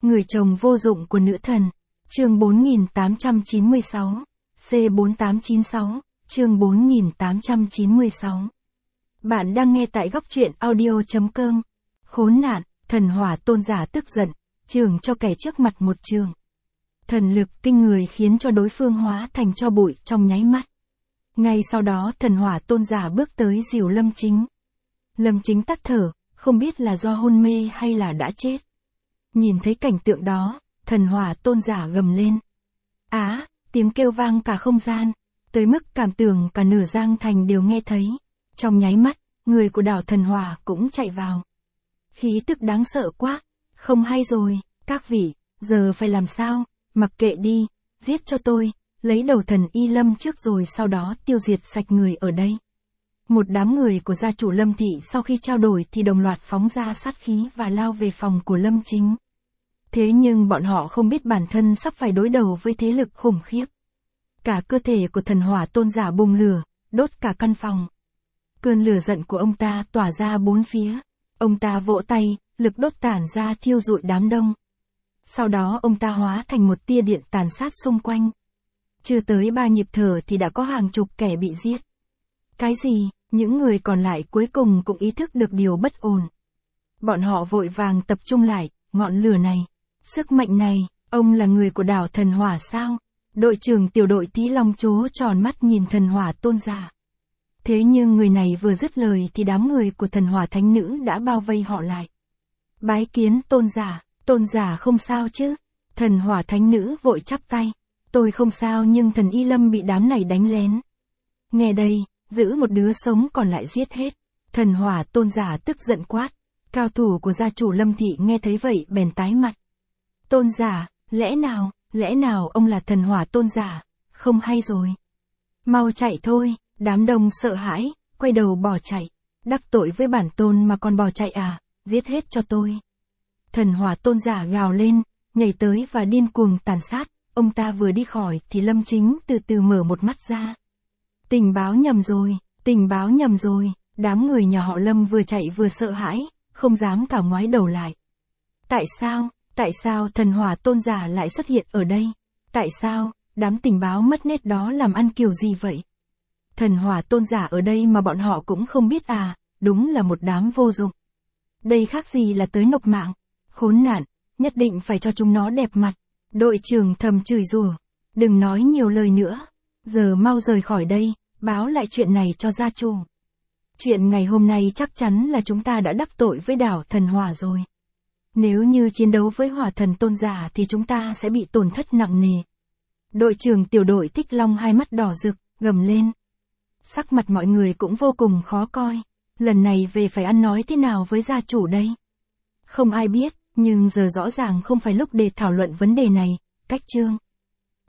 Người chồng vô dụng của nữ thần. Chương 4896. C4896. Chương 4896. Bạn đang nghe tại góc truyện audio.com. Khốn nạn, thần hỏa tôn giả tức giận, chưởng cho kẻ trước mặt một trường. Thần lực kinh người khiến cho đối phương hóa thành tro bụi trong nháy mắt. Ngay sau đó thần hỏa tôn giả bước tới dìu Lâm Chính. Lâm Chính tắt thở, không biết là do hôn mê hay là đã chết. Nhìn thấy cảnh tượng đó, thần hỏa tôn giả gầm lên. Tiếng kêu vang cả không gian, tới mức cảm tưởng cả nửa Giang Thành đều nghe thấy. Trong nháy mắt, người của đảo thần hỏa cũng chạy vào. Khí tức đáng sợ quá, không hay rồi, các vị, giờ phải làm sao, mặc kệ đi, giết cho tôi, lấy đầu thần Y Lâm trước rồi sau đó tiêu diệt sạch người ở đây. Một đám người của gia chủ Lâm Thị sau khi trao đổi thì đồng loạt phóng ra sát khí và lao về phòng của Lâm Chính. Thế nhưng bọn họ không biết bản thân sắp phải đối đầu với thế lực khủng khiếp. Cả cơ thể của thần hỏa tôn giả bùng lửa, đốt cả căn phòng. Cơn lửa giận của ông ta tỏa ra bốn phía. Ông ta vỗ tay, lực đốt tản ra thiêu rụi đám đông. Sau đó ông ta hóa thành một tia điện tàn sát xung quanh. Chưa tới 3 nhịp thở thì đã có hàng chục kẻ bị giết. Cái gì? Những người còn lại cuối cùng cũng ý thức được điều bất ổn. Bọn họ vội vàng tập trung lại, ngọn lửa này, sức mạnh này, ông là người của đảo thần hỏa sao? Đội trưởng tiểu đội Tí Long trố tròn mắt nhìn thần hỏa tôn giả. Thế nhưng người này vừa dứt lời thì đám người của thần hỏa thánh nữ đã bao vây họ lại. Bái kiến tôn giả không sao chứ? Thần hỏa thánh nữ vội chắp tay. Tôi không sao nhưng thần Y Lâm bị đám này đánh lén. Nghe đây, giữ một đứa sống còn lại giết hết. Thần hỏa tôn giả tức giận quát. Cao thủ của gia chủ Lâm Thị nghe thấy vậy bèn tái mặt. Tôn giả, lẽ nào ông là thần hỏa tôn giả? Không hay rồi. Mau chạy thôi, đám đông sợ hãi, quay đầu bỏ chạy. Đắc tội với bản tôn mà còn bỏ chạy à, giết hết cho tôi. Thần hỏa tôn giả gào lên, nhảy tới và điên cuồng tàn sát. Ông ta vừa đi khỏi thì Lâm Chính từ từ mở một mắt ra. Tình báo nhầm rồi, đám người nhà họ Lâm vừa chạy vừa sợ hãi, không dám cả ngoái đầu lại. Tại sao thần hỏa tôn giả lại xuất hiện ở đây? Tại sao, đám tình báo mất nết đó làm ăn kiểu gì vậy? Thần hỏa tôn giả ở đây mà bọn họ cũng không biết à, đúng là một đám vô dụng. Đây khác gì là tới nộp mạng, khốn nạn, nhất định phải cho chúng nó đẹp mặt. Đội trưởng thầm chửi rủa, đừng nói nhiều lời nữa, giờ mau rời khỏi đây, báo lại chuyện này cho gia chủ. Chuyện ngày hôm nay chắc chắn là chúng ta đã đắc tội với đảo thần hỏa rồi. Nếu như chiến đấu với hỏa thần tôn giả thì chúng ta sẽ bị tổn thất nặng nề. Đội trưởng tiểu đội Tích Long hai mắt đỏ rực, gầm lên. Sắc mặt mọi người cũng vô cùng khó coi. Lần này về phải ăn nói thế nào với gia chủ đây? Không ai biết, nhưng giờ rõ ràng không phải lúc để thảo luận vấn đề này. Cách chương.